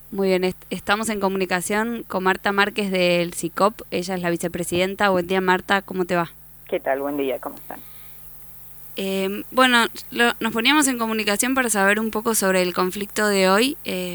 Muy bien, estamos en comunicación con Marta Márquez del SICOP, ella es la vicepresidenta. Buen día, Marta, ¿cómo te va? ¿Qué tal? Buen día, ¿cómo están? Bueno, nos poníamos en comunicación para saber un poco sobre el conflicto de hoy,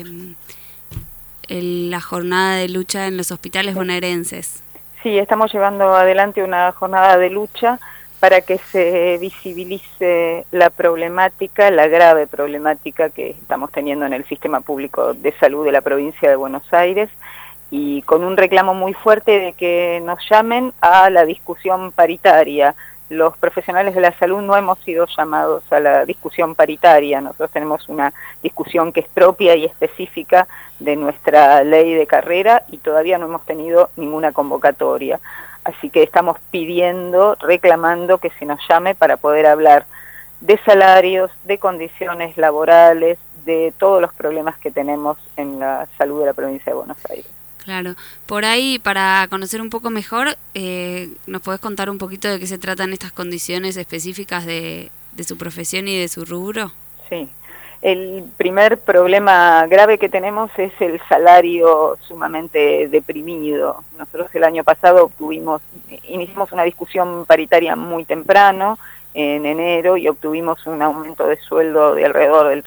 la jornada de lucha en los hospitales Sí. bonaerenses. Sí, estamos llevando adelante una jornada de lucha para que se visibilice la problemática, la grave problemática que estamos teniendo en el sistema público de salud de la provincia de Buenos Aires, y con un reclamo muy fuerte de que nos llamen a la discusión paritaria. Los profesionales de la salud no hemos sido llamados a la discusión paritaria. Nosotros tenemos una discusión que es propia y específica de nuestra ley de carrera y todavía no hemos tenido ninguna convocatoria. Así que estamos pidiendo, reclamando que se nos llame para poder hablar de salarios, de condiciones laborales, de todos los problemas que tenemos en la salud de la provincia de Buenos Aires. Claro, por ahí, para conocer un poco mejor, ¿nos podés contar un poquito de qué se tratan estas condiciones específicas de su profesión y de su rubro? Sí, el primer problema grave que tenemos es el salario sumamente deprimido. Nosotros el año pasado iniciamos una discusión paritaria muy temprano, en enero, y obtuvimos un aumento de sueldo de alrededor del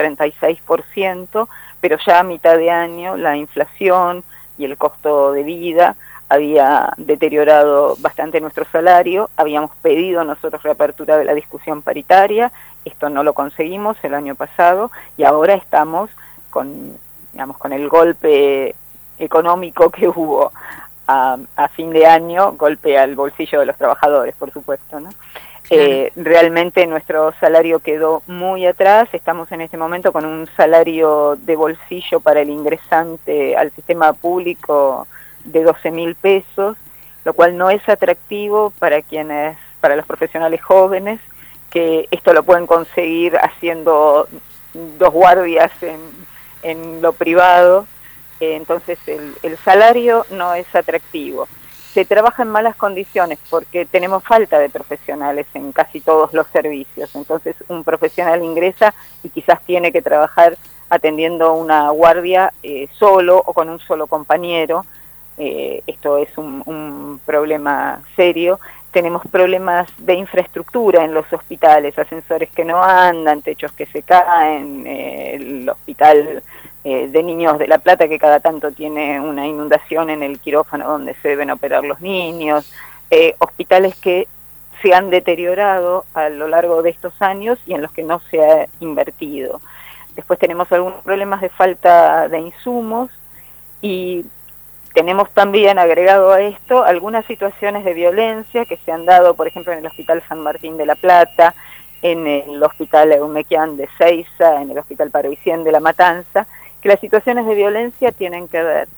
36%, pero ya a mitad de año la inflación y el costo de vida había deteriorado bastante nuestro salario. Habíamos pedido nosotros reapertura de la discusión paritaria, esto no lo conseguimos el año pasado y ahora estamos con, digamos, con el golpe económico que hubo a fin de año, golpe al bolsillo de los trabajadores, por supuesto, ¿no? Claro. Realmente nuestro salario quedó muy atrás. Estamos en este momento con un salario de bolsillo para el ingresante al sistema público de 12.000 pesos, lo cual no es atractivo para los profesionales jóvenes, que esto lo pueden conseguir haciendo 2 guardias en lo privado. Entonces el salario no es atractivo. Se trabaja en malas condiciones porque tenemos falta de profesionales en casi todos los servicios. Entonces un profesional ingresa y quizás tiene que trabajar atendiendo una guardia solo o con un solo compañero. Esto es un problema serio. Tenemos problemas de infraestructura en los hospitales, ascensores que no andan, techos que se caen, el hospital de Niños de La Plata que cada tanto tiene una inundación en el quirófano donde se deben operar los niños, hospitales que se han deteriorado a lo largo de estos años y en los que no se ha invertido. Después tenemos algunos problemas de falta de insumos y tenemos también agregado a esto algunas situaciones de violencia que se han dado, por ejemplo, en el Hospital San Martín de La Plata, en el Hospital Eumequian de Ezeiza, en el Hospital Parovicien de La Matanza, que las situaciones de violencia tienen que ver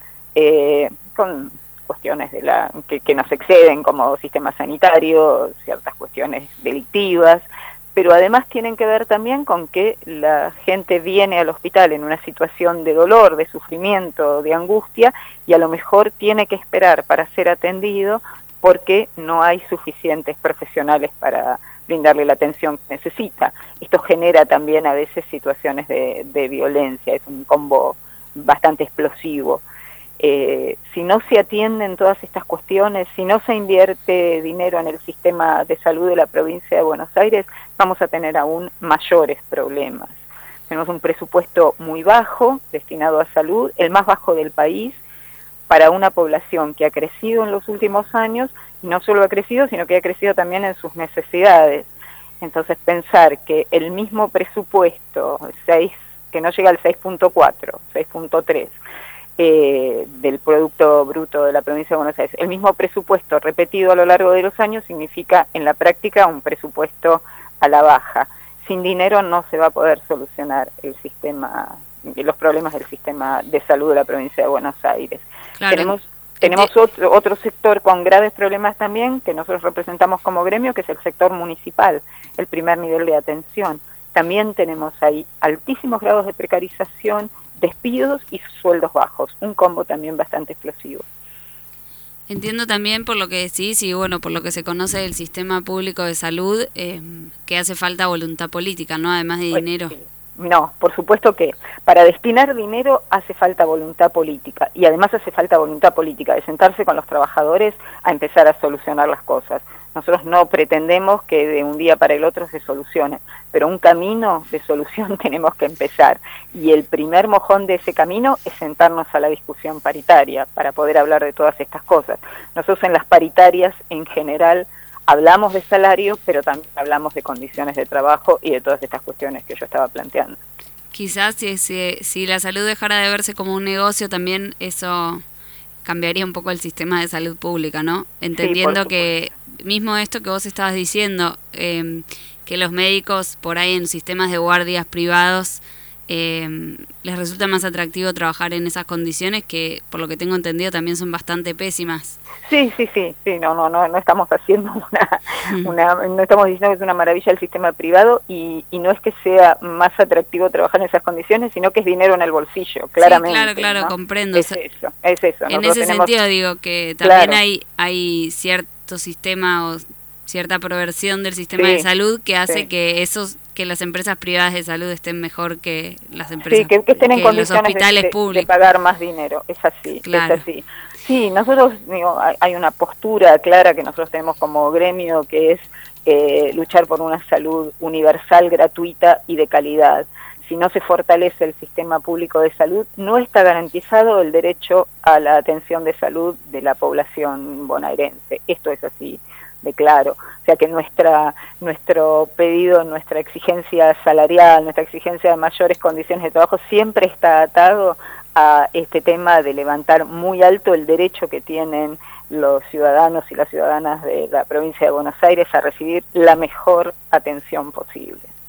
con cuestiones que nos exceden como sistema sanitario, ciertas cuestiones delictivas, pero además tienen que ver también con que la gente viene al hospital en una situación de dolor, de sufrimiento, de angustia, y a lo mejor tiene que esperar para ser atendido porque no hay suficientes profesionales para brindarle la atención que necesita. Esto genera también a veces situaciones de violencia, es un combo bastante explosivo. Si no se atienden todas estas cuestiones, si no se invierte dinero en el sistema de salud de la provincia de Buenos Aires, vamos a tener aún mayores problemas. Tenemos un presupuesto muy bajo destinado a salud, el más bajo del país, para una población que ha crecido en los últimos años, y no solo ha crecido, sino que ha crecido también en sus necesidades. Entonces pensar que el mismo presupuesto, que no llega al 6.4, 6.3, del Producto Bruto de la provincia de Buenos Aires, el mismo presupuesto repetido a lo largo de los años significa en la práctica un presupuesto a la baja. Sin dinero no se va a poder solucionar los problemas del sistema de salud de la provincia de Buenos Aires. Claro. Tenemos otro sector con graves problemas también, que nosotros representamos como gremio, que es el sector municipal, el primer nivel de atención. También tenemos ahí altísimos grados de precarización, despidos y sueldos bajos, un combo también bastante explosivo. Entiendo también por lo que decís y bueno, por lo que se conoce del sistema público de salud, que hace falta voluntad política, ¿no? Además de dinero. No, por supuesto que para destinar dinero hace falta voluntad política y además hace falta voluntad política de sentarse con los trabajadores a empezar a solucionar las cosas. Nosotros no pretendemos que de un día para el otro se solucione, pero un camino de solución tenemos que empezar y el primer mojón de ese camino es sentarnos a la discusión paritaria para poder hablar de todas estas cosas. Nosotros en las paritarias en general hablamos de salario, pero también hablamos de condiciones de trabajo y de todas estas cuestiones que yo estaba planteando. Quizás si la salud dejara de verse como un negocio, también eso cambiaría un poco el sistema de salud pública, ¿no? Entendiendo que mismo esto que vos estabas diciendo, que los médicos por ahí en sistemas de guardias privados les resulta más atractivo trabajar en esas condiciones que, por lo que tengo entendido, también son bastante pésimas. Sí, no estamos haciendo no estamos diciendo que es una maravilla el sistema privado y no es que sea más atractivo trabajar en esas condiciones, sino que es dinero en el bolsillo, claramente. Sí, claro, ¿no? comprendo. Es eso. En ese sentido digo que también hay cierto sistema o cierta perversión del sistema de salud que hace que las empresas privadas de salud estén mejor que las empresas que estén en condiciones los hospitales públicos. De pagar más dinero, es así, claro. es así. Sí, nosotros, hay una postura clara que nosotros tenemos como gremio que es luchar por una salud universal, gratuita y de calidad. Si no se fortalece el sistema público de salud, no está garantizado el derecho a la atención de salud de la población bonaerense. Esto es así de claro. O sea que nuestro pedido, nuestra exigencia salarial, nuestra exigencia de mayores condiciones de trabajo siempre está atado a este tema de levantar muy alto el derecho que tienen los ciudadanos y las ciudadanas de la provincia de Buenos Aires a recibir la mejor atención posible.